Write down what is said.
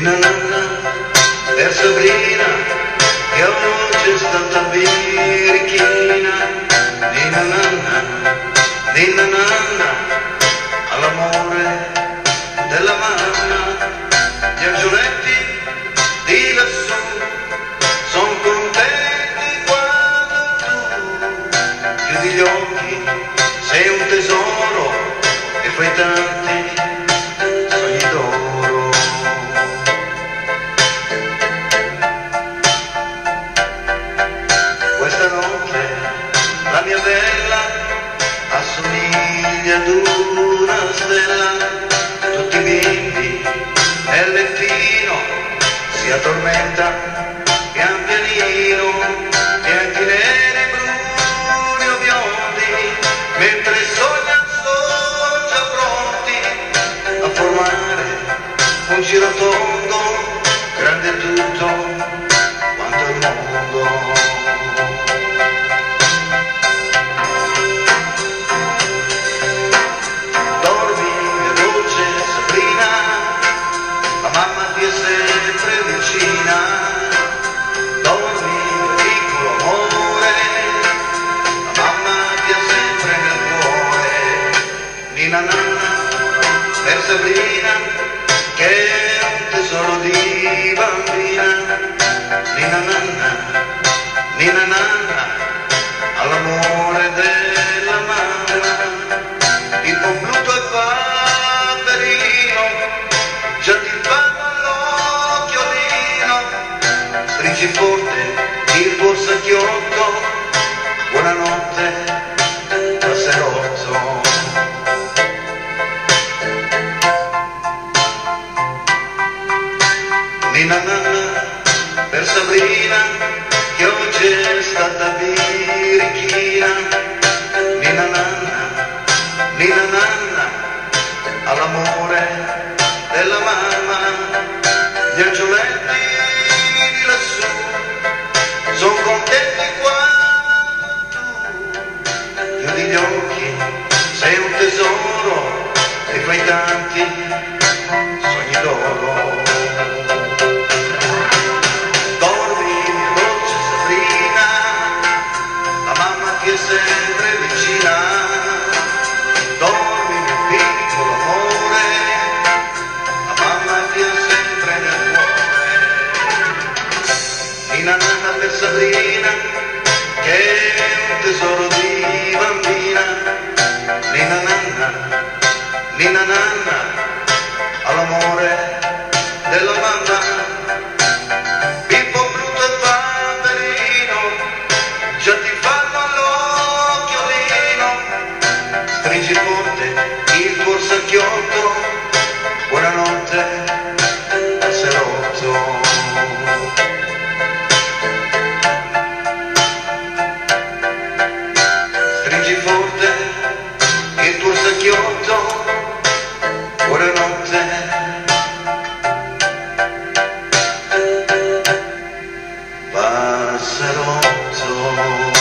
Nina nanna, per Sabrina, che oggi è stata birichina. Nina nanna, all'amore della mamma. Gli angioletti di lassù son contenti quando tu chiudi gli occhi, sei un tesoro e fai tanti sogni d'oro. Questa notte la mia bella assomiglia ad una stella, tutti i bimbi nel lettino si addormenta pian pianino, bianchi, neri, bruni o biondi, mentre sognano sono già pronti a formare un giro tondo, grande tutto quanto il mondo. Mamma ti è sempre vicina, dormi piccolo amore, la mamma ti ha sempre nel cuore. Nina nanna, per Sabrina, che è un tesoro di bambina. Nina nanna, all'amore della mamma. Il compluto è paperino, già ti fanno l'occhiolino, stringi forte il tuo sacchiotto, buonanotte passerotto. Nina nanna, per Sabrina, che oggi è stata birichina. Nina nanna, all'amore della mamma. Gli angioletti di lassù son contenti quando tu chiudi gli occhi, sei un tesoro e fai tanti sogni d'oro. Dormi mia dolce Sabrina, la mamma ti è sempre vicina. Dormi mio piccolo amore, Nina nanna, per Sabrina, che è un tesoro di bambina. Nina nanna, all'amore della mamma. Pippo brutto e paperino, già ti fanno l'occhiolino, stringi forte il tuo sacchiotto, buonanotte passerotto. Stringi forte il tuo sacchiotto, buonanotte passerotto.